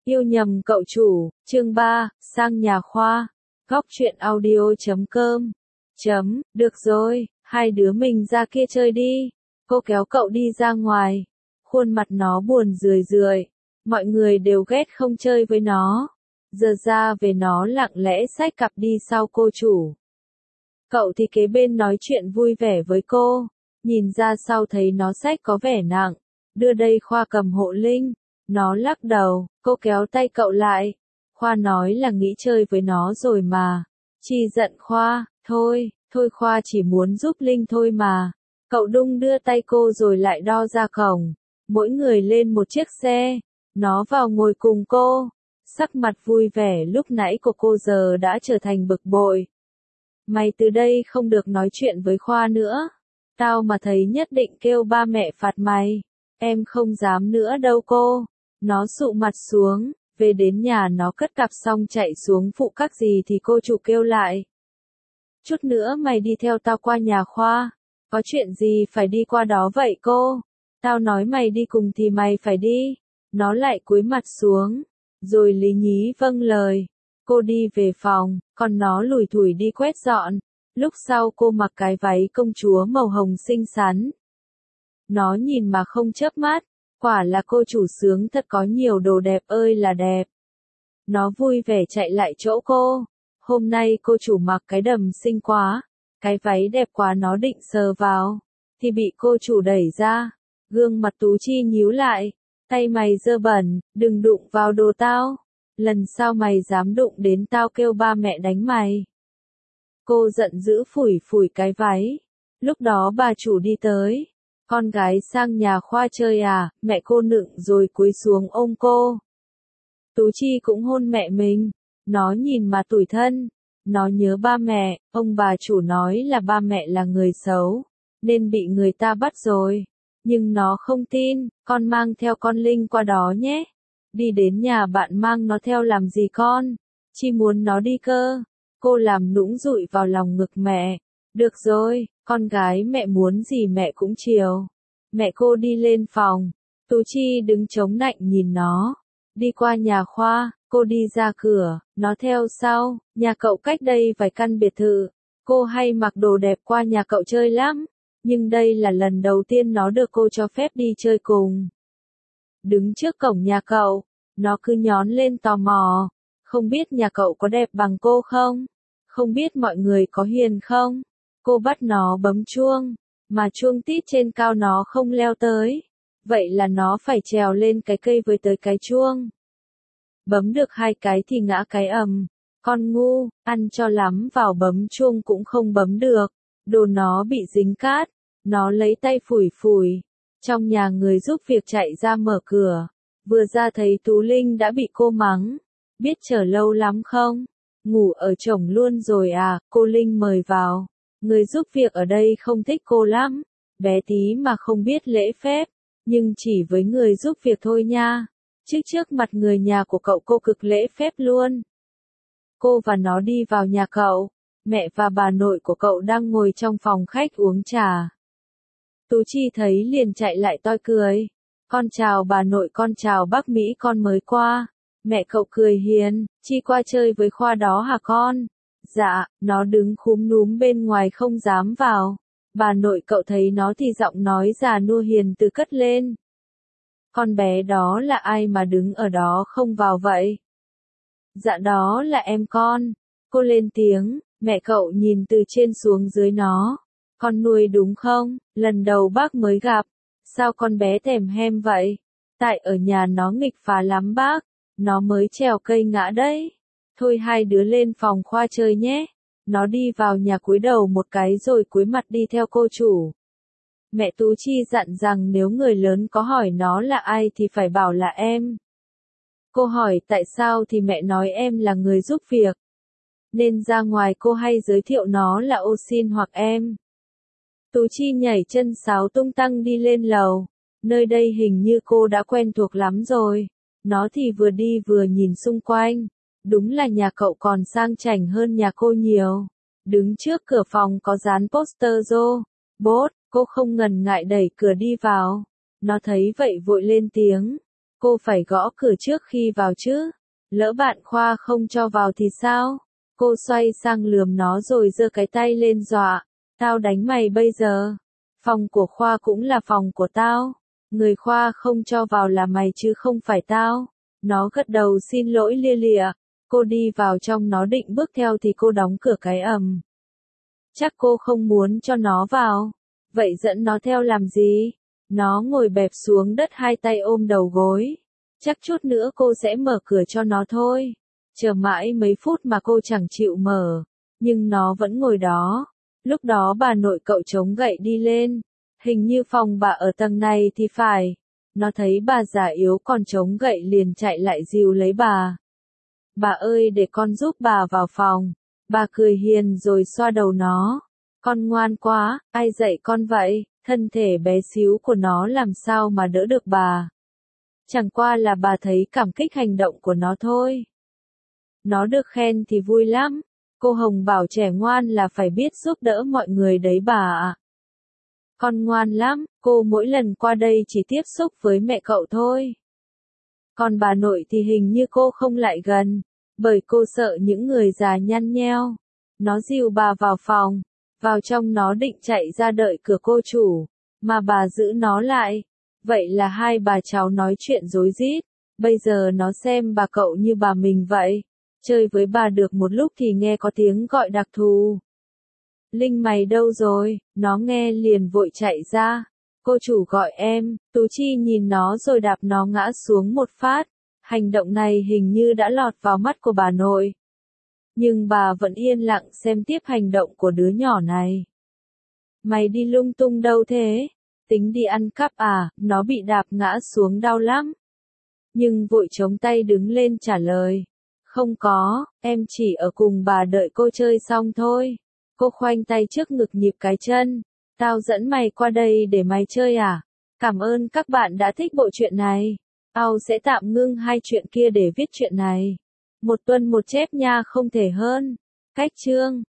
Yêu nhầm cậu chủ, chương 3, sang nhà Khoa. Góc truyện audio.com. Được rồi, hai đứa mình ra kia chơi đi. Cô kéo cậu đi ra ngoài. Khuôn mặt nó buồn rười rượi. Mọi người đều ghét không chơi với nó. Giờ ra về nó lặng lẽ xách cặp đi sau cô chủ. Cậu thì kế bên nói chuyện vui vẻ với cô. Nhìn ra sau thấy nó xách có vẻ nặng. Đưa đây Khoa cầm hộ Linh. Nó lắc đầu, cô kéo tay cậu lại. Khoa nói là nghĩ chơi với nó rồi mà. Chi giận Khoa, thôi Khoa chỉ muốn giúp Linh thôi mà. Cậu đung đưa tay cô rồi lại đo ra cổng. Mỗi người lên một chiếc xe. Nó vào ngồi cùng cô. Sắc mặt vui vẻ lúc nãy của cô giờ đã trở thành bực bội. Mày từ đây không được nói chuyện với Khoa nữa. Tao mà thấy nhất định kêu ba mẹ phạt mày. Em không dám nữa đâu cô. Nó sụ mặt xuống, về đến nhà nó cất cặp xong chạy xuống phụ các gì thì cô chủ kêu lại. Chút nữa mày đi theo tao qua nhà Khoa. Có chuyện gì phải đi qua đó vậy cô? Tao nói mày đi cùng thì mày phải đi. Nó lại cúi mặt xuống, rồi lý nhí vâng lời. Cô đi về phòng, còn nó lủi thủi đi quét dọn. Lúc sau cô mặc cái váy công chúa màu hồng xinh xắn. Nó nhìn mà không chớp mắt. Quả là cô chủ sướng thật, có nhiều đồ đẹp ơi là đẹp. Nó vui vẻ chạy lại chỗ cô. Hôm nay cô chủ mặc cái đầm xinh quá. Cái váy đẹp quá, nó định sờ vào. Thì bị cô chủ đẩy ra. Gương mặt Tú Chi nhíu lại. Tay mày dơ bẩn, đừng đụng vào đồ tao. Lần sau mày dám đụng đến tao kêu ba mẹ đánh mày. Cô giận dữ phủi phủi cái váy. Lúc đó bà chủ đi tới. Con gái sang nhà Khoa chơi à, mẹ cô nựng rồi cúi xuống ôm cô. Tú Chi cũng hôn mẹ mình. Nó nhìn mà tủi thân. Nó nhớ ba mẹ, ông bà chủ nói là ba mẹ là người xấu, nên bị người ta bắt rồi. Nhưng nó không tin, con mang theo con Linh qua đó nhé. Đi đến nhà bạn mang nó theo làm gì con? Chi muốn nó đi cơ. Cô làm nũng dụi vào lòng ngực mẹ. Được rồi, con gái mẹ muốn gì mẹ cũng chiều. Mẹ cô đi lên phòng. Tú Chi đứng chống nạnh nhìn nó. Đi qua nhà Khoa, cô đi ra cửa, nó theo sau. Nhà cậu cách đây vài căn biệt thự. Cô hay mặc đồ đẹp qua nhà cậu chơi lắm. Nhưng đây là lần đầu tiên nó được cô cho phép đi chơi cùng. Đứng trước cổng nhà cậu, nó cứ nhón lên tò mò. Không biết nhà cậu có đẹp bằng cô không? Không biết mọi người có hiền không? Cô bắt nó bấm chuông, mà chuông tít trên cao nó không leo tới. Vậy là nó phải trèo lên cái cây với tới cái chuông. Bấm được 2 cái thì ngã cái ầm. Con ngu, ăn cho lắm vào bấm chuông cũng không bấm được. Đồ nó bị dính cát. Nó lấy tay phủi phủi. Trong nhà người giúp việc chạy ra mở cửa. Vừa ra thấy Tú Linh đã bị cô mắng. Biết chờ lâu lắm không? Ngủ ở chổng luôn rồi à? Cô Linh mời vào. Người giúp việc ở đây không thích cô lắm. Bé tí mà không biết lễ phép. Nhưng chỉ với người giúp việc thôi nha. Chứ trước mặt người nhà của cậu cô cực lễ phép luôn. Cô và nó đi vào nhà cậu. Mẹ và bà nội của cậu đang ngồi trong phòng khách uống trà. Tú Chi thấy liền chạy lại toi cười. Con chào bà nội, con chào bác Mỹ, con mới qua. Mẹ cậu cười hiền. Chi qua chơi với Khoa đó hả con? Dạ, nó đứng khúm núm bên ngoài không dám vào. Bà nội cậu thấy nó thì giọng nói già nua hiền từ cất lên. Con bé đó là ai mà đứng ở đó không vào vậy? Dạ đó là em con. Cô lên tiếng. Mẹ cậu nhìn từ trên xuống dưới nó. Con nuôi đúng không? Lần đầu bác mới gặp. Sao con bé thèm hem vậy? Tại ở nhà nó nghịch phá lắm bác. Nó mới trèo cây ngã đấy. Thôi hai đứa lên phòng Khoa chơi nhé. Nó đi vào nhà cúi đầu một cái rồi cúi mặt đi theo cô chủ. Mẹ Tú Chi dặn rằng nếu người lớn có hỏi nó là ai thì phải bảo là em. Cô hỏi tại sao thì mẹ nói em là người giúp việc. Nên ra ngoài cô hay giới thiệu nó là ô xin hoặc em. Tú Chi nhảy chân sáo tung tăng đi lên lầu. Nơi đây hình như cô đã quen thuộc lắm rồi. Nó thì vừa đi vừa nhìn xung quanh. Đúng là nhà cậu còn sang chảnh hơn nhà cô nhiều. Đứng trước cửa phòng có dán poster robot, cô không ngần ngại đẩy cửa đi vào. Nó thấy vậy vội lên tiếng. Cô phải gõ cửa trước khi vào chứ. Lỡ bạn Khoa không cho vào thì sao? Cô xoay sang lườm nó rồi giơ cái tay lên dọa. Tao đánh mày bây giờ. Phòng của Khoa cũng là phòng của tao. Người Khoa không cho vào là mày chứ không phải tao. Nó gật đầu xin lỗi lia lịa. Cô đi vào trong, nó định bước theo thì cô đóng cửa cái ầm. Chắc cô không muốn cho nó vào. Vậy dẫn nó theo làm gì? Nó ngồi bẹp xuống đất, hai tay ôm đầu gối. Chắc chút nữa cô sẽ mở cửa cho nó thôi. Chờ mãi mấy phút mà cô chẳng chịu mở. Nhưng nó vẫn ngồi đó. Lúc đó bà nội cậu chống gậy đi lên. Hình như phòng bà ở tầng này thì phải. Nó thấy bà già yếu còn chống gậy liền chạy lại dìu lấy bà. Bà ơi, để con giúp bà vào phòng. Bà cười hiền rồi xoa đầu nó. Con ngoan quá, ai dạy con vậy? Thân thể bé xíu của nó làm sao mà đỡ được bà. Chẳng qua là bà thấy cảm kích hành động của nó thôi. Nó được khen thì vui lắm. Cô Hồng bảo trẻ ngoan là phải biết giúp đỡ mọi người đấy bà ạ. Con ngoan lắm, cô mỗi lần qua đây chỉ tiếp xúc với mẹ cậu thôi. Còn bà nội thì hình như cô không lại gần, bởi cô sợ những người già nhăn nheo. Nó dìu bà vào phòng, vào trong nó định chạy ra đợi cửa cô chủ, mà bà giữ nó lại. Vậy là hai bà cháu nói chuyện rối rít, bây giờ nó xem bà cậu như bà mình vậy. Chơi với bà được một lúc thì nghe có tiếng gọi đặc thù. Linh mày đâu rồi? Nó nghe liền vội chạy ra. Cô chủ gọi em. Tú Chi nhìn nó rồi đạp nó ngã xuống một phát. Hành động này hình như đã lọt vào mắt của bà nội. Nhưng bà vẫn yên lặng xem tiếp hành động của đứa nhỏ này. Mày đi lung tung đâu thế? Tính đi ăn cắp à? Nó bị đạp ngã xuống đau lắm. Nhưng vội chống tay đứng lên trả lời. Không có, em chỉ ở cùng bà đợi cô chơi xong thôi. Cô khoanh tay trước ngực nhịp cái chân. Tao dẫn mày qua đây để mày chơi à? Cảm ơn các bạn đã thích bộ truyện này. Tao sẽ tạm ngưng hai chuyện kia để viết chuyện này. Một tuần một chép nha, không thể hơn. Cách chương